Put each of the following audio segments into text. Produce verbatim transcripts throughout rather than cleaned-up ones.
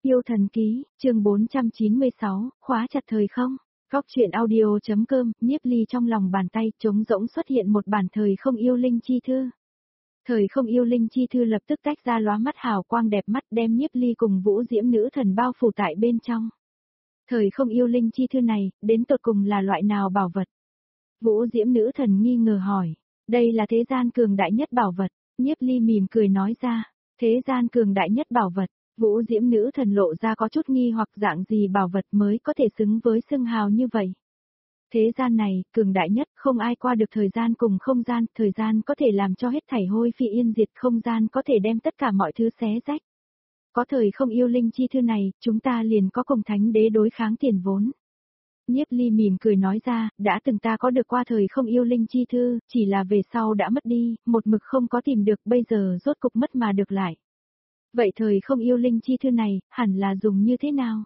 Yêu thần ký, chương bốn trăm chín mươi sáu, khóa chặt thời không. Góc truyện audio.com, Nhiếp Ly trong lòng bàn tay trống rỗng xuất hiện một bản thời không yêu linh chi thư. Thời không yêu linh chi thư lập tức tách ra lóa mắt hào quang đẹp mắt đem Nhiếp Ly cùng Vũ Diễm nữ thần bao phủ tại bên trong. Thời không yêu linh chi thư này, đến tột cùng là loại nào bảo vật? Vũ Diễm nữ thần nghi ngờ hỏi, đây là thế gian cường đại nhất bảo vật. Nhiếp Ly mỉm cười nói ra, thế gian cường đại nhất bảo vật. Vũ Diễm nữ thần lộ ra có chút nghi hoặc dạng gì bảo vật mới có thể xứng với xưng hào như vậy. Thế gian này, cường đại nhất, không ai qua được thời gian cùng không gian, thời gian có thể làm cho hết thảy hôi phi yên diệt, không gian có thể đem tất cả mọi thứ xé rách. Có thời không yêu linh chi thư này, chúng ta liền có cùng thánh đế đối kháng tiền vốn. Nhiếp Ly mỉm cười nói ra, đã từng ta có được qua thời không yêu linh chi thư, chỉ là về sau đã mất đi, một mực không có tìm được, bây giờ rốt cục mất mà được lại. Vậy thời không yêu linh chi thư này, hẳn là dùng như thế nào?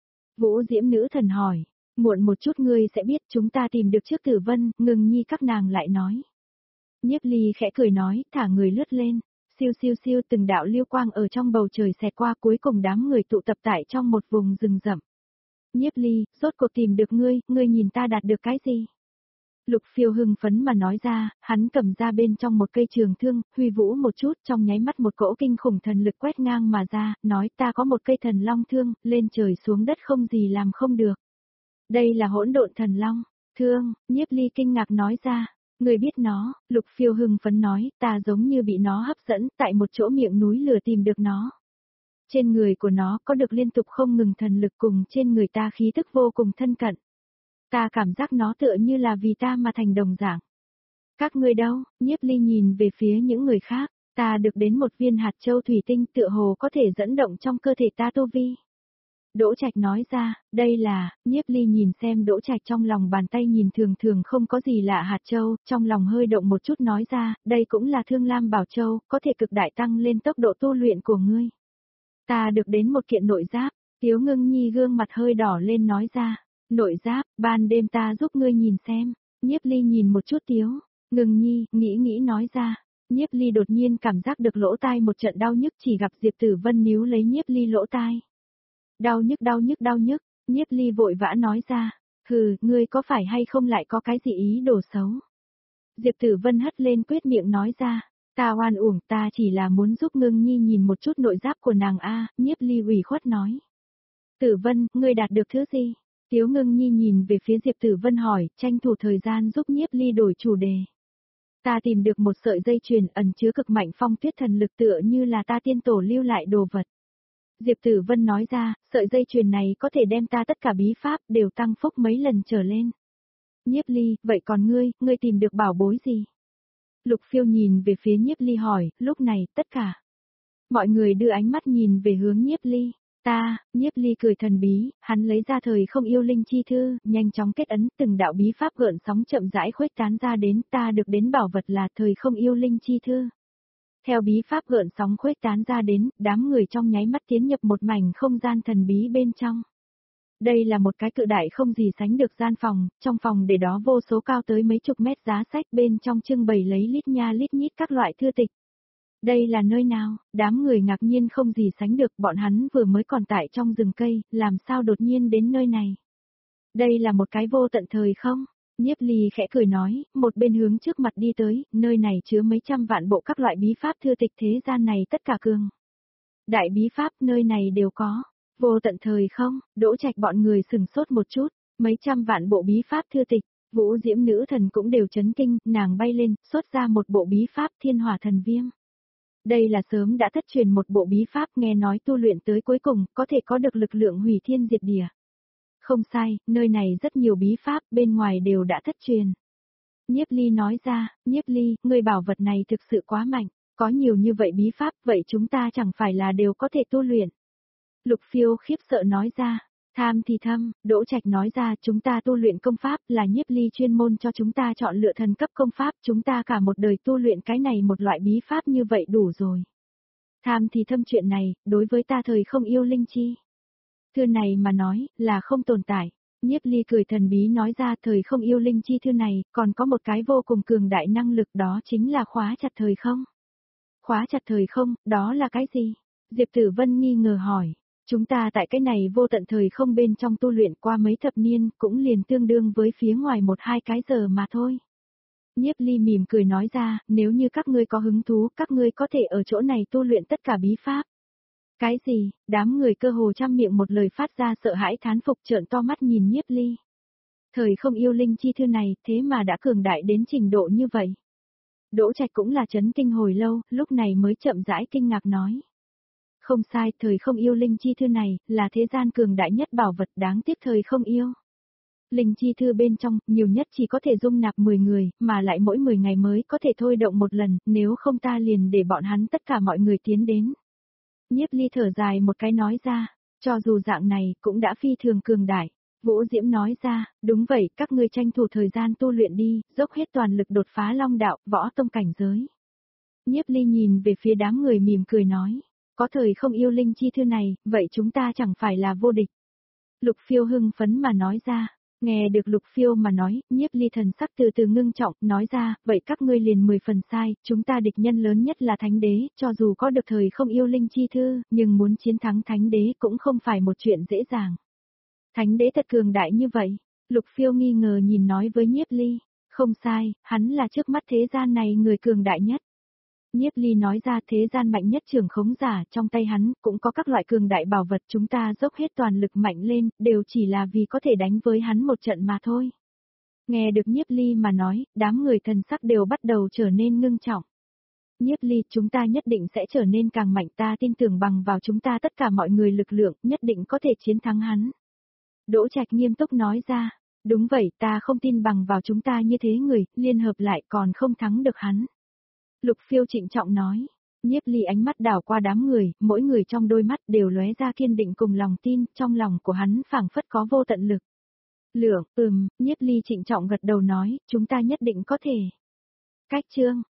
Vũ Diễm nữ thần hỏi, muộn một chút ngươi sẽ biết, chúng ta tìm được trước Tử Vân, Ngừng Nhi các nàng lại nói. Nhiếp Ly khẽ cười nói, thả người lướt lên, siêu siêu siêu từng đạo lưu quang ở trong bầu trời xẹt qua, cuối cùng đám người tụ tập tại trong một vùng rừng rậm. Nhiếp Ly, rốt cuộc tìm được ngươi, ngươi nhìn ta đạt được cái gì? Lục Phiêu hưng phấn mà nói ra, hắn cầm ra bên trong một cây trường thương, huy vũ một chút, trong nháy mắt một cỗ kinh khủng thần lực quét ngang mà ra, nói ta có một cây thần long thương, lên trời xuống đất không gì làm không được. Đây là hỗn độn thần long, thương, Nhiếp Ly kinh ngạc nói ra, người biết nó, Lục Phiêu hưng phấn nói, ta giống như bị nó hấp dẫn, tại một chỗ miệng núi lửa tìm được nó. Trên người của nó có được liên tục không ngừng thần lực cùng trên người ta khí tức vô cùng thân cận. Ta cảm giác nó tựa như là vì ta mà thành đồng dạng. Các ngươi đâu? Nhiếp Ly nhìn về phía những người khác, ta được đến một viên hạt châu thủy tinh tựa hồ có thể dẫn động trong cơ thể ta tu vi. Đỗ Trạch nói ra, đây là, Nhiếp Ly nhìn xem Đỗ Trạch trong lòng bàn tay nhìn thường thường không có gì lạ hạt châu, trong lòng hơi động một chút nói ra, đây cũng là Thương Lam Bảo Châu, có thể cực đại tăng lên tốc độ tu luyện của ngươi. Ta được đến một kiện nội giáp, Tiếu Ngưng Nhi gương mặt hơi đỏ lên nói ra. Nội giáp, ban đêm ta giúp ngươi nhìn xem. Nhiếp Ly nhìn một chút Tiếu Ngưng Nhi, nghĩ nghĩ nói ra. Nhiếp Ly đột nhiên cảm giác được lỗ tai một trận đau nhức, chỉ gặp Diệp Tử Vân níu lấy Nhiếp Ly lỗ tai. Đau nhức đau nhức đau nhức, Nhiếp Ly vội vã nói ra. Hừ, ngươi có phải hay không lại có cái gì ý đồ xấu? Diệp Tử Vân hất lên quyết miệng nói ra. Ta oan uổng, ta chỉ là muốn giúp Ngưng Nhi nhìn một chút nội giáp của nàng a. Nhiếp Ly ủy khuất nói. Tử Vân, ngươi đạt được thứ gì? Tiếu Ngưng Nhi nhìn về phía Diệp Tử Vân hỏi, tranh thủ thời gian giúp Nhiếp Ly đổi chủ đề. Ta tìm được một sợi dây chuyền ẩn chứa cực mạnh phong tuyết thần lực tựa như là ta tiên tổ lưu lại đồ vật. Diệp Tử Vân nói ra, sợi dây chuyền này có thể đem ta tất cả bí pháp đều tăng phúc mấy lần trở lên. Nhiếp Ly, vậy còn ngươi, ngươi tìm được bảo bối gì? Lục Phiêu nhìn về phía Nhiếp Ly hỏi, lúc này, tất cả. Mọi người đưa ánh mắt nhìn về hướng Nhiếp Ly. Ta, Nhiếp Ly cười thần bí, hắn lấy ra thời không yêu linh chi thư, nhanh chóng kết ấn, từng đạo bí pháp gợn sóng chậm rãi khuếch tán ra đến, ta được đến bảo vật là thời không yêu linh chi thư. Theo bí pháp gợn sóng khuếch tán ra đến, đám người trong nháy mắt tiến nhập một mảnh không gian thần bí bên trong. Đây là một cái cự đại không gì sánh được gian phòng, trong phòng để đó vô số cao tới mấy chục mét giá sách, bên trong trưng bày lấy lít nha lít nhít các loại thư tịch. Đây là nơi nào? Đám người ngạc nhiên không gì sánh được, bọn hắn vừa mới còn tại trong rừng cây, làm sao đột nhiên đến nơi này? Đây là một cái vô tận thời không? Nhiếp Ly khẽ cười nói, một bên hướng trước mặt đi tới, nơi này chứa mấy trăm vạn bộ các loại bí pháp thư tịch thế gian này tất cả cường. Đại bí pháp nơi này đều có. Vô tận thời không? Đỗ Trạch bọn người sừng sốt một chút, mấy trăm vạn bộ bí pháp thư tịch. Vũ Diễm nữ thần cũng đều chấn kinh, nàng bay lên, xuất ra một bộ bí pháp Thiên Hỏa Thần Viêm. Đây là sớm đã thất truyền một bộ bí pháp, nghe nói tu luyện tới cuối cùng, có thể có được lực lượng hủy thiên diệt địa. Không sai, nơi này rất nhiều bí pháp, bên ngoài đều đã thất truyền. Nhiếp Ly nói ra, Nhiếp Ly, người bảo vật này thực sự quá mạnh, có nhiều như vậy bí pháp, vậy chúng ta chẳng phải là đều có thể tu luyện. Lục Phiêu khiếp sợ nói ra, tham thì thâm, Đỗ Trạch nói ra, chúng ta tu luyện công pháp là Nhiếp Ly chuyên môn cho chúng ta chọn lựa thần cấp công pháp, chúng ta cả một đời tu luyện cái này một loại bí pháp như vậy đủ rồi. Tham thì thâm chuyện này, đối với ta thời không yêu linh chi. Thư này mà nói, là không tồn tại. Nhiếp Ly cười thần bí nói ra, thời không yêu linh chi thư này, còn có một cái vô cùng cường đại năng lực, đó chính là khóa chặt thời không. Khóa chặt thời không, đó là cái gì? Diệp Tử Vân nghi ngờ hỏi. Chúng ta tại cái này vô tận thời không bên trong tu luyện qua mấy thập niên cũng liền tương đương với phía ngoài một hai cái giờ mà thôi. Nhiếp Ly mỉm cười nói ra, nếu như các ngươi có hứng thú, các ngươi có thể ở chỗ này tu luyện tất cả bí pháp. Cái gì, đám người cơ hồ trăm miệng một lời phát ra sợ hãi thán phục trợn to mắt nhìn Nhiếp Ly. Thời không yêu linh chi thư này thế mà đã cường đại đến trình độ như vậy. Đỗ Trạch cũng là chấn kinh hồi lâu, lúc này mới chậm rãi kinh ngạc nói. Không sai, thời không yêu linh chi thư này, là thế gian cường đại nhất bảo vật đáng tiếc thời không yêu. Linh chi thư bên trong, nhiều nhất chỉ có thể dung nạp mười người, mà lại mỗi mười ngày mới có thể thôi động một lần, nếu không ta liền để bọn hắn tất cả mọi người tiến đến. Nhiếp Ly thở dài một cái nói ra, cho dù dạng này cũng đã phi thường cường đại. Vũ Diễm nói ra, đúng vậy, các ngươi tranh thủ thời gian tu luyện đi, dốc hết toàn lực đột phá long đạo, võ tông cảnh giới. Nhiếp Ly nhìn về phía đám người mỉm cười nói, có thời không yêu linh chi thư này, vậy chúng ta chẳng phải là vô địch. Lục Phiêu hưng phấn mà nói ra, nghe được Lục Phiêu mà nói, Nhiếp Ly thần sắc từ từ ngưng trọng, nói ra, vậy các ngươi liền mười phần sai, chúng ta địch nhân lớn nhất là Thánh Đế, cho dù có được thời không yêu linh chi thư, nhưng muốn chiến thắng Thánh Đế cũng không phải một chuyện dễ dàng. Thánh Đế thật cường đại như vậy, Lục Phiêu nghi ngờ nhìn nói với Nhiếp Ly, không sai, hắn là trước mắt thế gian này người cường đại nhất. Nhiếp Ly nói ra thế gian mạnh nhất trưởng khống giả trong tay hắn cũng có các loại cường đại bảo vật chúng ta dốc hết toàn lực mạnh lên, đều chỉ là vì có thể đánh với hắn một trận mà thôi. Nghe được Nhiếp Ly mà nói, đám người thần sắc đều bắt đầu trở nên ngưng trọng. Nhiếp Ly, chúng ta nhất định sẽ trở nên càng mạnh, ta tin tưởng bằng vào chúng ta tất cả mọi người lực lượng, nhất định có thể chiến thắng hắn. Đỗ Trạch nghiêm túc nói ra, đúng vậy, ta không tin bằng vào chúng ta như thế người, liên hợp lại còn không thắng được hắn. Lục Phiêu trịnh trọng nói, Nhiếp Ly ánh mắt đảo qua đám người, mỗi người trong đôi mắt đều lóe ra kiên định cùng lòng tin, trong lòng của hắn phảng phất có vô tận lực. Lượng, ừm, Nhiếp Ly trịnh trọng gật đầu nói, chúng ta nhất định có thể. Cách chương